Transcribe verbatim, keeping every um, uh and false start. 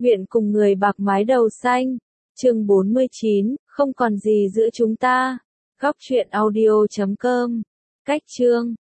Nguyện cùng người bạc mái đầu xanh. Chương bốn mươi chín, không còn gì giữa chúng ta. Góc truyện audio chấm com. Cách chương